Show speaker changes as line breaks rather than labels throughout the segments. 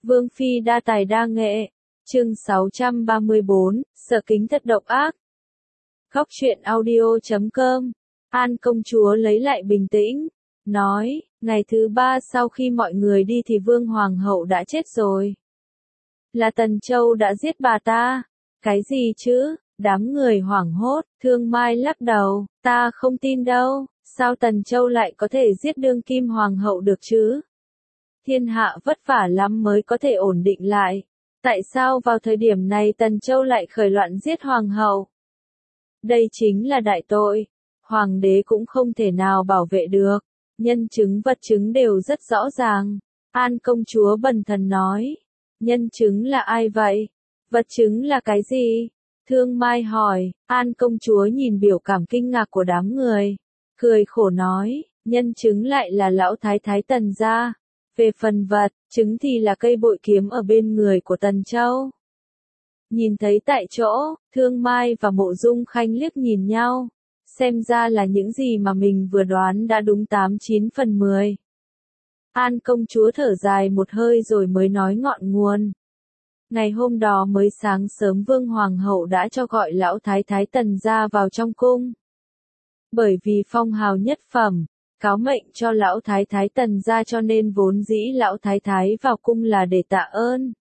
Vương phi đa tài đa nghệ. Chương 634, Sở Kính thật độc ác. Khóc chuyện audio.com. An công chúa lấy lại bình tĩnh, nói, ngày thứ 3 sau khi mọi người đi thì Vương Hoàng hậu đã chết rồi. Là Tần Châu đã giết bà ta. Cái gì chứ? Đám người hoảng hốt, Thương Mai lắc đầu, ta không tin đâu, sao Tần Châu lại có thể giết đương kim hoàng hậu được chứ? Thiên hạ vất vả lắm mới có thể ổn định lại. Tại sao vào thời điểm này Tần Châu lại khởi loạn giết hoàng hậu? Đây chính là đại tội. Hoàng đế cũng không thể nào bảo vệ được. Nhân chứng vật chứng đều rất rõ ràng. An công chúa bần thần nói. Nhân chứng là ai vậy? Vật chứng là cái gì? Thương Mai hỏi. An công chúa nhìn biểu cảm kinh ngạc của đám người. Cười khổ nói. Nhân chứng lại là lão thái thái Tần gia. Về phần vật, chứng thì là cây bội kiếm ở bên người của Tần Châu. Nhìn thấy tại chỗ, Thương Mai và Mộ Dung Khanh liếc nhìn nhau. Xem ra là những gì mà mình vừa đoán đã đúng 89 phần 10. An công chúa thở dài một hơi rồi mới nói ngọn nguồn. Ngày hôm đó mới sáng sớm Vương Hoàng hậu đã cho gọi lão thái thái Tần gia vào trong cung. Bởi vì phong hào nhất phẩm, cáo mệnh cho lão thái thái Tần gia cho nên vốn dĩ lão thái thái vào cung là để tạ ơn.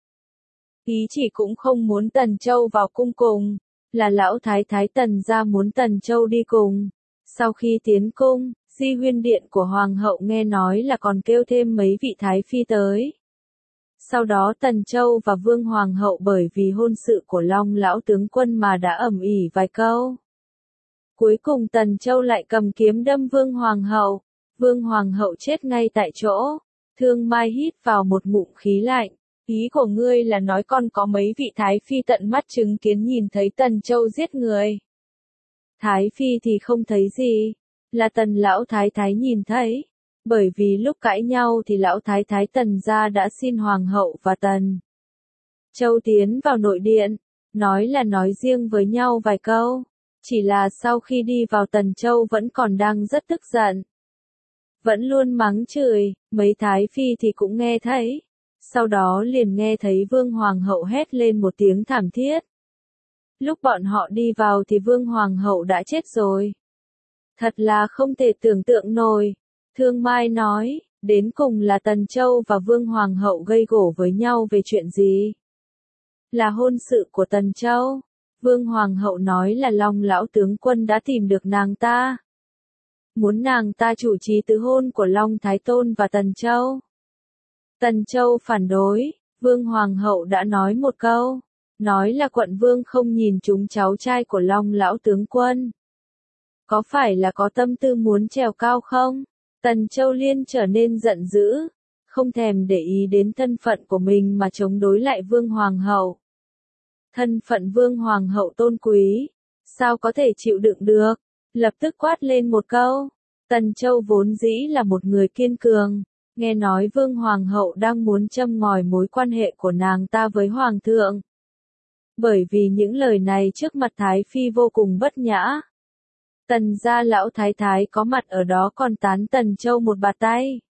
Ý chỉ cũng không muốn Tần Châu vào cung cùng, là lão thái thái Tần gia muốn Tần Châu đi cùng. Sau khi tiến cung, Di Huyên điện của hoàng hậu nghe nói là còn kêu thêm mấy vị thái phi tới. Sau đó Tần Châu và Vương Hoàng hậu bởi vì hôn sự của Long lão tướng quân mà đã ầm ĩ vài câu. Cuối cùng Tần Châu lại cầm kiếm đâm Vương Hoàng hậu. Vương Hoàng hậu chết ngay tại chỗ. Thương Mai hít vào một ngụm khí lạnh. Ý của ngươi là nói con có mấy vị thái phi tận mắt chứng kiến nhìn thấy Tần Châu giết người. Thái phi thì không thấy gì. Là Tần lão thái thái nhìn thấy. Bởi vì lúc cãi nhau thì lão thái thái Tần gia đã xin Hoàng hậu và Tần Châu tiến vào nội điện. Nói là nói riêng với nhau vài câu. Chỉ là sau khi đi vào Tần Châu vẫn còn đang rất tức giận. Vẫn luôn mắng chửi, mấy thái phi thì cũng nghe thấy. Sau đó liền nghe thấy Vương Hoàng hậu hét lên một tiếng thảm thiết. Lúc bọn họ đi vào thì Vương Hoàng hậu đã chết rồi. Thật là không thể tưởng tượng nổi. Thương Mai nói, đến cùng là Tần Châu và Vương Hoàng hậu gây gổ với nhau về chuyện gì? Là hôn sự của Tần Châu. Vương Hoàng hậu nói là Long lão tướng quân đã tìm được nàng ta. Muốn nàng ta chủ trì tứ hôn của Long Thái Tôn và Tần Châu. Tần Châu phản đối, Vương Hoàng hậu đã nói một câu. Nói là quận vương không nhìn trúng cháu trai của Long lão tướng quân. Có phải là có tâm tư muốn trèo cao không? Tần Châu Liên trở nên giận dữ. Không thèm để ý đến thân phận của mình mà chống đối lại Vương Hoàng hậu. Thân phận Vương Hoàng hậu tôn quý. Sao có thể chịu đựng được? Lập tức quát lên một câu. Tần Châu vốn dĩ là một người kiên cường. Nghe nói Vương Hoàng hậu đang muốn châm ngòi mối quan hệ của nàng ta với Hoàng thượng. Bởi vì những lời này trước mặt Thái Phi vô cùng bất nhã. Tần gia lão thái thái có mặt ở đó còn tán Tần Châu một bạt tay.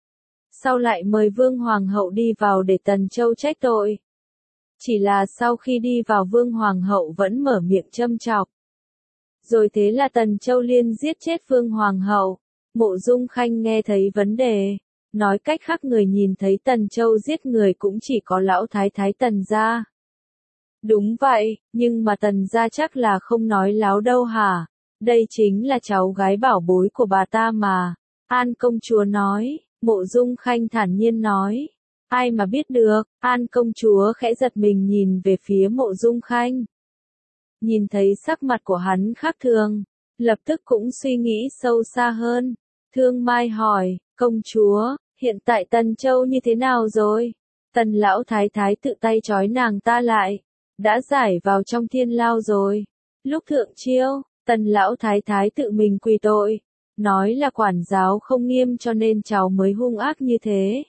Sau lại mời Vương Hoàng hậu đi vào để Tần Châu trách tội. Chỉ là sau khi đi vào Vương Hoàng hậu vẫn mở miệng châm chọc. Rồi thế là Tần Châu Liên giết chết Vương Hoàng hậu. Mộ Dung Khanh nghe thấy vấn đề. Nói cách khác người nhìn thấy Tần Châu giết người cũng chỉ có lão thái thái Tần gia. Đúng vậy, nhưng mà Tần gia chắc là không nói láo đâu hả? Đây chính là cháu gái bảo bối của bà ta mà. An công chúa nói. Mộ Dung Khanh thản nhiên nói. Ai mà biết được? An công chúa khẽ giật mình nhìn về phía Mộ Dung Khanh. Nhìn thấy sắc mặt của hắn khác thường. Lập tức cũng suy nghĩ sâu xa hơn. Thương Mai hỏi. Công chúa, hiện tại Tần Châu như thế nào rồi? Tần lão thái thái tự tay trói nàng ta lại. Đã giải vào trong thiên lao rồi. Lúc thượng chiêu, Tần lão thái thái tự mình quỳ tội. Nói là quản giáo không nghiêm cho nên cháu mới hung ác như thế.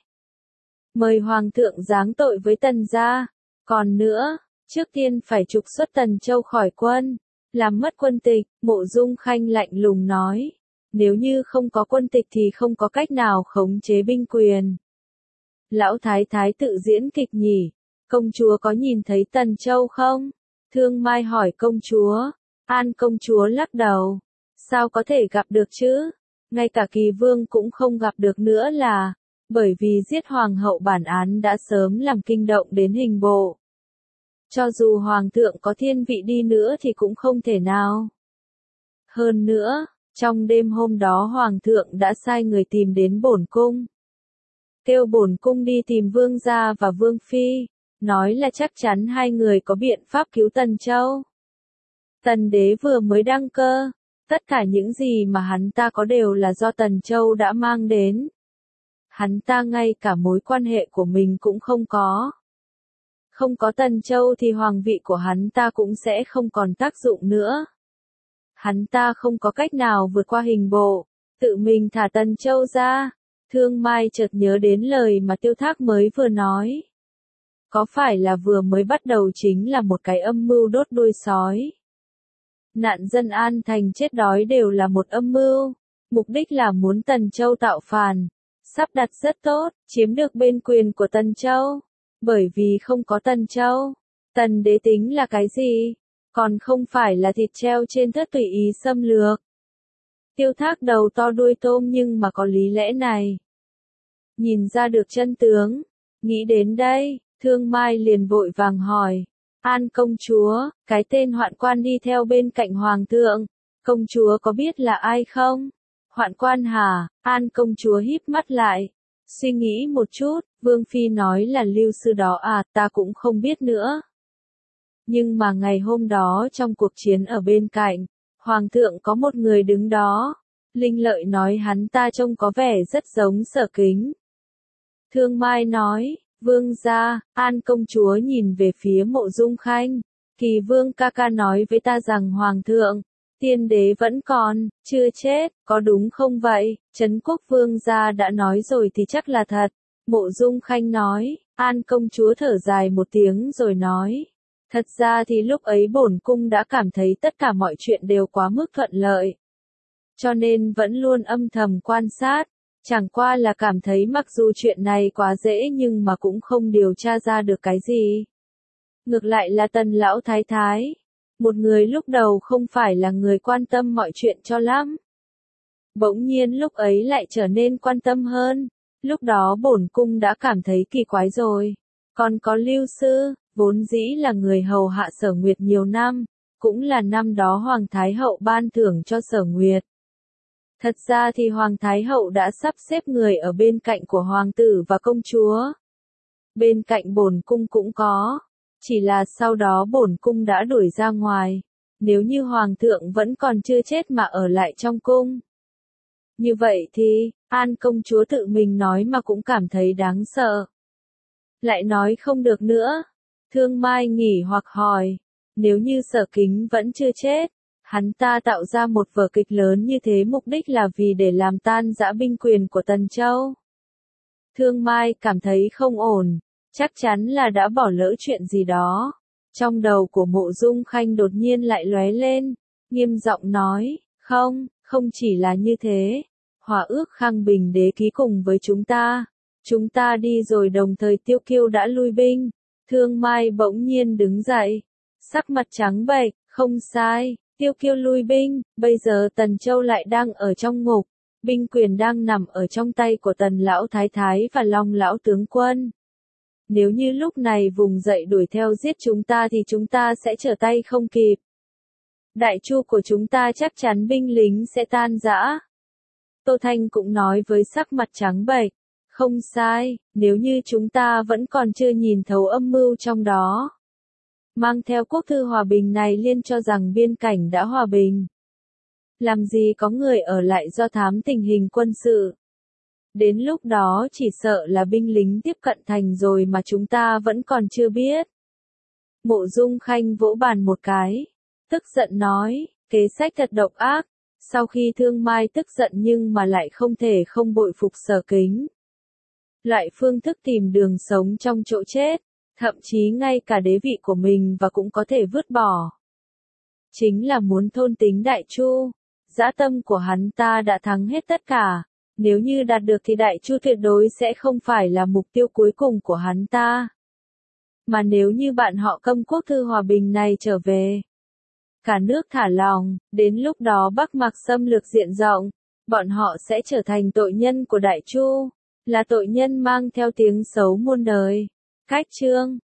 Mời Hoàng thượng giáng tội với Tần gia. Còn nữa, trước tiên phải trục xuất Tần Châu khỏi quân. Làm mất quân tịch, Mộ Dung Khanh lạnh lùng nói. Nếu như không có quân tịch thì không có cách nào khống chế binh quyền. Lão thái thái tự diễn kịch nhỉ? Công chúa có nhìn thấy Tần Châu không? Thương Mai hỏi công chúa. An công chúa lắc đầu. Sao có thể gặp được chứ? Ngay cả Kỳ Vương cũng không gặp được nữa là, bởi vì giết hoàng hậu bản án đã sớm làm kinh động đến hình bộ. Cho dù hoàng thượng có thiên vị đi nữa thì cũng không thể nào. Hơn nữa, trong đêm hôm đó hoàng thượng đã sai người tìm đến bổn cung. Kêu bổn cung đi tìm vương gia và vương phi, nói là chắc chắn hai người có biện pháp cứu Tần Châu. Tần đế vừa mới đăng cơ, tất cả những gì mà hắn ta có đều là do Tần Châu đã mang đến. Hắn ta ngay cả mối quan hệ của mình cũng không có. Không có Tần Châu thì hoàng vị của hắn ta cũng sẽ không còn tác dụng nữa. Hắn ta không có cách nào vượt qua hình bộ, tự mình thả Tần Châu ra. Thương Mai chợt nhớ đến lời mà Tiêu Thác mới vừa nói. Có phải là vừa mới bắt đầu chính là một cái âm mưu đốt đuôi sói? Nạn dân An Thành chết đói đều là một âm mưu, mục đích là muốn Tần Châu tạo phản, sắp đặt rất tốt, chiếm được bên quyền của Tần Châu. Bởi vì không có Tần Châu, Tần đế tính là cái gì? Còn không phải là thịt treo trên thớt tùy ý xâm lược. Tiêu Thác đầu to đuôi tôm nhưng mà có lý lẽ này. Nhìn ra được chân tướng, nghĩ đến đây, Thương Mai liền vội vàng hỏi. An công chúa, cái tên hoạn quan đi theo bên cạnh hoàng thượng, công chúa có biết là ai không? Hoạn quan hả? An công chúa híp mắt lại, suy nghĩ một chút, Vương Phi nói là Lưu sư đó à, ta cũng không biết nữa. Nhưng mà ngày hôm đó trong cuộc chiến ở bên cạnh, hoàng thượng có một người đứng đó, Linh Lợi nói hắn ta trông có vẻ rất giống Sở Kính. Thương Mai nói. Vương gia, An công chúa nhìn về phía Mộ Dung Khanh. Kỳ Vương ca ca nói với ta rằng hoàng thượng, tiên đế vẫn còn, chưa chết, có đúng không vậy? Trấn Quốc Vương gia đã nói rồi thì chắc là thật. Mộ Dung Khanh nói. An công chúa thở dài một tiếng rồi nói. Thật ra thì lúc ấy bổn cung đã cảm thấy tất cả mọi chuyện đều quá mức thuận lợi. Cho nên vẫn luôn âm thầm quan sát. Chẳng qua là cảm thấy mặc dù chuyện này quá dễ nhưng mà cũng không điều tra ra được cái gì. Ngược lại là Tần lão thái thái, một người lúc đầu không phải là người quan tâm mọi chuyện cho lắm. Bỗng nhiên lúc ấy lại trở nên quan tâm hơn, lúc đó bổn cung đã cảm thấy kỳ quái rồi. Còn có Lưu sư, vốn dĩ là người hầu hạ Sở Nguyệt nhiều năm, cũng là năm đó Hoàng Thái Hậu ban thưởng cho Sở Nguyệt. Thật ra thì Hoàng Thái Hậu đã sắp xếp người ở bên cạnh của Hoàng tử và công chúa. Bên cạnh bổn cung cũng có, chỉ là sau đó bổn cung đã đuổi ra ngoài, nếu như Hoàng thượng vẫn còn chưa chết mà ở lại trong cung. Như vậy thì, An công chúa tự mình nói mà cũng cảm thấy đáng sợ. Lại nói không được nữa. Thương Mai nghỉ hoặc hỏi, nếu như Sở Kính vẫn chưa chết, hắn ta tạo ra một vở kịch lớn như thế mục đích là vì để làm tan rã binh quyền của Tần Châu. Thương Mai cảm thấy không ổn, chắc chắn là đã bỏ lỡ chuyện gì đó. Trong đầu của Mộ Dung Khanh đột nhiên lại lóe lên, nghiêm giọng nói, không chỉ là như thế. Hòa ước Khang Bình đế ký cùng với chúng ta đi rồi đồng thời Tiêu Kiêu đã lui binh. Thương Mai bỗng nhiên đứng dậy, sắc mặt trắng bệch, không sai. Tiêu Kiêu lui binh, bây giờ Tần Châu lại đang ở trong ngục, binh quyền đang nằm ở trong tay của Tần lão thái thái và Long lão tướng quân. Nếu như lúc này vùng dậy đuổi theo giết chúng ta thì chúng ta sẽ trở tay không kịp. Đại chu của chúng ta chắc chắn binh lính sẽ tan rã. Tô Thanh cũng nói với sắc mặt trắng bệch, không sai, nếu như chúng ta vẫn còn chưa nhìn thấu âm mưu trong đó. Mang theo quốc thư hòa bình này liên cho rằng biên cảnh đã hòa bình. Làm gì có người ở lại do thám tình hình quân sự. Đến lúc đó chỉ sợ là binh lính tiếp cận thành rồi mà chúng ta vẫn còn chưa biết. Mộ Dung Khanh vỗ bàn một cái, tức giận nói, kế sách thật độc ác. Sau khi Thương Mai tức giận nhưng mà lại không thể không bội phục Sở Kính. Loại phương thức tìm đường sống trong chỗ chết, thậm chí ngay cả đế vị của mình và cũng có thể vứt bỏ. Chính là muốn thôn tính Đại Chu, dã tâm của hắn ta đã thắng hết tất cả, Nếu như đạt được thì Đại Chu tuyệt đối sẽ không phải là mục tiêu cuối cùng của hắn ta. Mà nếu như bạn họ Câm quốc thư hòa bình này trở về, cả nước thả lỏng, đến lúc đó Bắc Mạc xâm lược diện rộng, bọn họ sẽ trở thành tội nhân của Đại Chu, là tội nhân mang theo tiếng xấu muôn đời. Cách chương